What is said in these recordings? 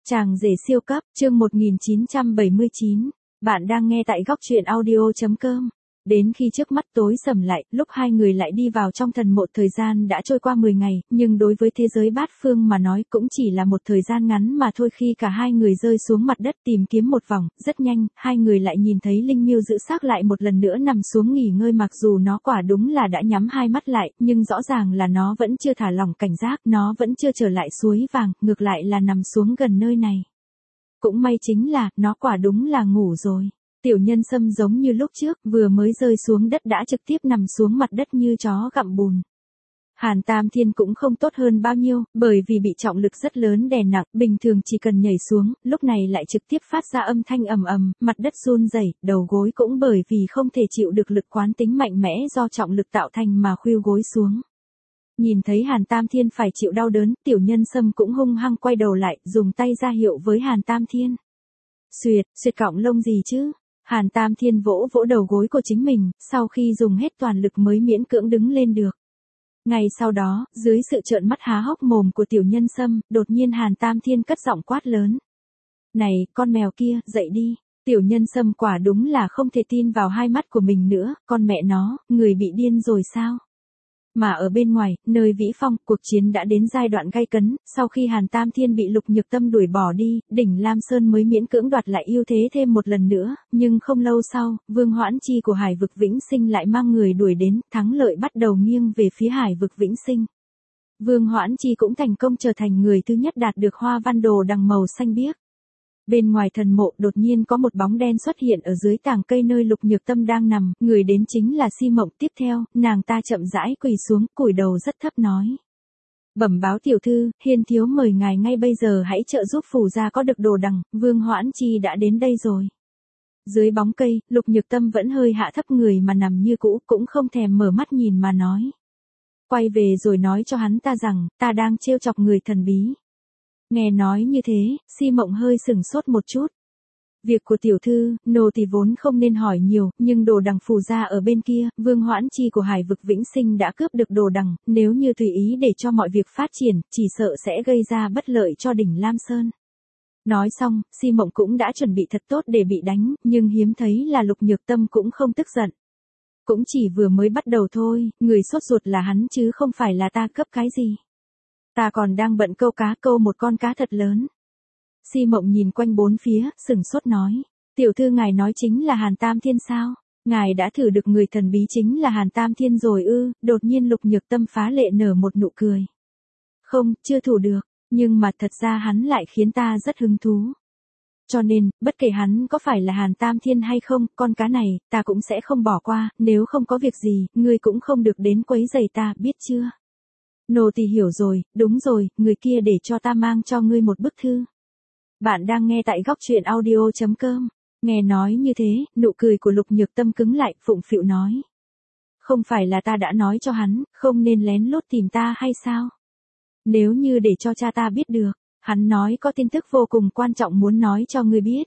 Chàng rể siêu cấp, chương 1979. Bạn đang nghe tại góc truyện audio.com. Đến khi trước mắt tối sầm lại, lúc hai người lại đi vào trong thần mộ, thời gian đã trôi qua 10 ngày, nhưng đối với thế giới bát phương mà nói cũng chỉ là một thời gian ngắn mà thôi. Khi cả hai người rơi xuống mặt đất tìm kiếm một vòng, rất nhanh, hai người lại nhìn thấy Linh Miêu giữ xác lại một lần nữa nằm xuống nghỉ ngơi. Mặc dù nó quả đúng là đã nhắm hai mắt lại, nhưng rõ ràng là nó vẫn chưa thả lỏng cảnh giác, nó vẫn chưa trở lại suối vàng, ngược lại là nằm xuống gần nơi này. Cũng may chính là, nó quả đúng là ngủ rồi. Tiểu Nhân Sâm giống như lúc trước, vừa mới rơi xuống đất đã trực tiếp nằm xuống mặt đất như chó gặm bùn. Hàn Tam Thiên cũng không tốt hơn bao nhiêu, bởi vì bị trọng lực rất lớn đè nặng, bình thường chỉ cần nhảy xuống, lúc này lại trực tiếp phát ra âm thanh ầm ầm, mặt đất run rẩy, đầu gối cũng bởi vì không thể chịu được lực quán tính mạnh mẽ do trọng lực tạo thành mà khuỵu gối xuống. Nhìn thấy Hàn Tam Thiên phải chịu đau đớn, Tiểu Nhân Sâm cũng hung hăng quay đầu lại, dùng tay ra hiệu với Hàn Tam Thiên. Xuyệt cọng lông gì chứ? Hàn Tam Thiên vỗ vỗ đầu gối của chính mình, sau khi dùng hết toàn lực mới miễn cưỡng đứng lên được. Ngay sau đó, dưới sự trợn mắt há hốc mồm của Tiểu Nhân Sâm, đột nhiên Hàn Tam Thiên cất giọng quát lớn. Này, con mèo kia, dậy đi. Tiểu Nhân Sâm quả đúng là không thể tin vào hai mắt của mình nữa, con mẹ nó, người bị điên rồi sao? Mà ở bên ngoài, nơi Vĩ Phong, cuộc chiến đã đến giai đoạn gay cấn, sau khi Hàn Tam Thiên bị Lục Nhược Tâm đuổi bỏ đi, đỉnh Lam Sơn mới miễn cưỡng đoạt lại ưu thế thêm một lần nữa, nhưng không lâu sau, Vương Hoãn Chi của Hải vực Vĩnh Sinh lại mang người đuổi đến, thắng lợi bắt đầu nghiêng về phía Hải vực Vĩnh Sinh. Vương Hoãn Chi cũng thành công trở thành người thứ nhất đạt được hoa văn đồ đằng màu xanh biếc. Bên ngoài thần mộ đột nhiên có một bóng đen xuất hiện ở dưới tàng cây nơi Lục Nhược Tâm đang nằm, người đến chính là Si Mộng. Tiếp theo, nàng ta chậm rãi quỳ xuống, cúi đầu rất thấp nói. Bẩm báo tiểu thư, Hiên thiếu mời ngài ngay bây giờ hãy trợ giúp phủ gia có được đồ đằng, Vương Hoãn Chi đã đến đây rồi. Dưới bóng cây, Lục Nhược Tâm vẫn hơi hạ thấp người mà nằm như cũ, cũng không thèm mở mắt nhìn mà nói. Quay về rồi nói cho hắn ta rằng, ta đang trêu chọc người thần bí. Nghe nói như thế, Si Mộng hơi sửng sốt một chút. Việc của tiểu thư, nô tỳ vốn không nên hỏi nhiều, nhưng đồ đằng phù gia ở bên kia, Vương Hoãn Chi của Hải vực Vĩnh Sinh đã cướp được đồ đằng, nếu như tùy ý để cho mọi việc phát triển, chỉ sợ sẽ gây ra bất lợi cho đỉnh Lam Sơn. Nói xong, Si Mộng cũng đã chuẩn bị thật tốt để bị đánh, nhưng hiếm thấy là Lục Nhược Tâm cũng không tức giận. Cũng chỉ vừa mới bắt đầu thôi, người sốt ruột là hắn chứ không phải là ta cướp cái gì. Ta còn đang bận câu một con cá thật lớn. Si Mộng nhìn quanh bốn phía, sửng sốt nói. Tiểu thư ngài nói chính là Hàn Tam Thiên sao? Ngài đã thử được người thần bí chính là Hàn Tam Thiên rồi ư? Đột nhiên Lục Nhược Tâm phá lệ nở một nụ cười. Không, chưa thủ được, nhưng mà thật ra hắn lại khiến ta rất hứng thú. Cho nên, bất kể hắn có phải là Hàn Tam Thiên hay không, con cá này, ta cũng sẽ không bỏ qua, nếu không có việc gì, ngươi cũng không được đến quấy rầy ta, biết chưa? Nô tỳ hiểu rồi, đúng rồi, người kia để cho ta mang cho ngươi một bức thư. Bạn đang nghe tại góc truyện audio.com. Nghe nói như thế, nụ cười của Lục Nhược Tâm cứng lại, phụng phịu nói. Không phải là ta đã nói cho hắn, không nên lén lút tìm ta hay sao? Nếu như để cho cha ta biết được, hắn nói có tin tức vô cùng quan trọng muốn nói cho ngươi biết.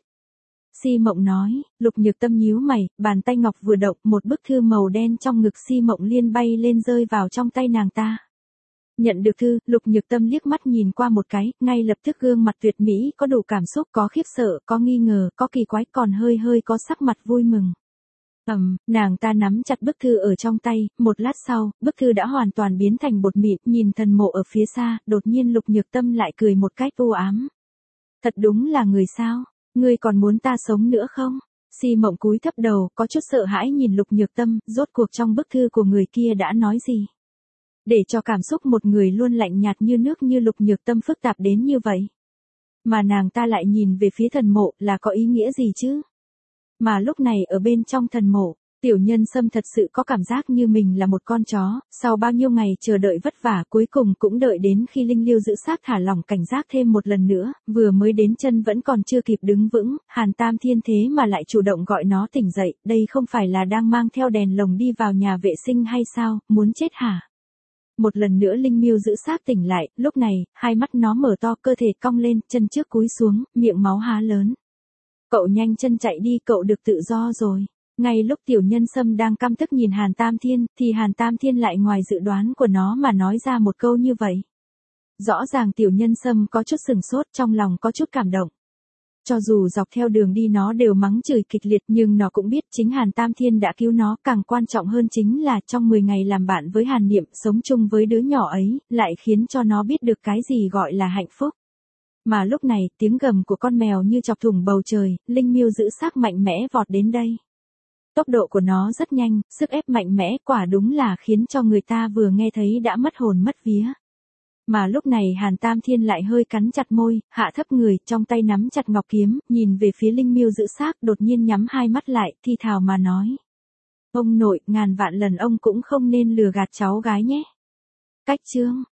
Si Mộng nói. Lục Nhược Tâm nhíu mày, bàn tay ngọc vừa động, một bức thư màu đen trong ngực Si Mộng liên bay lên rơi vào trong tay nàng ta. Nhận được thư, Lục Nhược Tâm liếc mắt nhìn qua một cái, ngay lập tức gương mặt tuyệt mỹ có đủ cảm xúc, có khiếp sợ, có nghi ngờ, có kỳ quái, còn hơi có sắc mặt vui mừng. Nàng ta nắm chặt bức thư ở trong tay, một lát sau, bức thư đã hoàn toàn biến thành bột mịn, nhìn thần mộ ở phía xa, đột nhiên Lục Nhược Tâm lại cười một cách u ám. Thật đúng là người sao, ngươi còn muốn ta sống nữa không? Si Mộng cúi thấp đầu, có chút sợ hãi nhìn Lục Nhược Tâm, rốt cuộc trong bức thư của người kia đã nói gì? Để cho cảm xúc một người luôn lạnh nhạt như nước như Lục Nhược Tâm phức tạp đến như vậy. Mà nàng ta lại nhìn về phía thần mộ là có ý nghĩa gì chứ? Mà lúc này ở bên trong thần mộ, Tiểu Nhân Sâm thật sự có cảm giác như mình là một con chó, sau bao nhiêu ngày chờ đợi vất vả cuối cùng cũng đợi đến khi Linh Liêu giữ xác thả lỏng cảnh giác thêm một lần nữa, vừa mới đến chân vẫn còn chưa kịp đứng vững, Hàn Tam Thiên thế mà lại chủ động gọi nó tỉnh dậy, đây không phải là đang mang theo đèn lồng đi vào nhà vệ sinh hay sao, muốn chết hả? Một lần nữa Linh Miêu giữ xác tỉnh lại, lúc này, hai mắt nó mở to, cơ thể cong lên, chân trước cúi xuống, miệng máu há lớn. Cậu nhanh chân chạy đi, cậu được tự do rồi. Ngay lúc Tiểu Nhân Sâm đang căm tức nhìn Hàn Tam Thiên, thì Hàn Tam Thiên lại ngoài dự đoán của nó mà nói ra một câu như vậy. Rõ ràng tiểu nhân sâm có chút sừng sốt, trong lòng có chút cảm động. Cho dù dọc theo đường đi nó đều mắng chửi kịch liệt, nhưng nó cũng biết chính Hàn Tam Thiên đã cứu nó, càng quan trọng hơn chính là trong 10 ngày làm bạn với Hàn Niệm, sống chung với đứa nhỏ ấy, lại khiến cho nó biết được cái gì gọi là hạnh phúc. Mà lúc này, tiếng gầm của con mèo như chọc thủng bầu trời, Linh Miêu giữ xác mạnh mẽ vọt đến đây. Tốc độ của nó rất nhanh, sức ép mạnh mẽ, quả đúng là khiến cho người ta vừa nghe thấy đã mất hồn mất vía. Mà lúc này Hàn Tam Thiên lại hơi cắn chặt môi, hạ thấp người, trong tay nắm chặt ngọc kiếm, nhìn về phía Linh Miêu giữ xác, đột nhiên nhắm hai mắt lại, thi thào mà nói. Ông nội, ngàn vạn lần ông cũng không nên lừa gạt cháu gái nhé. Cách chương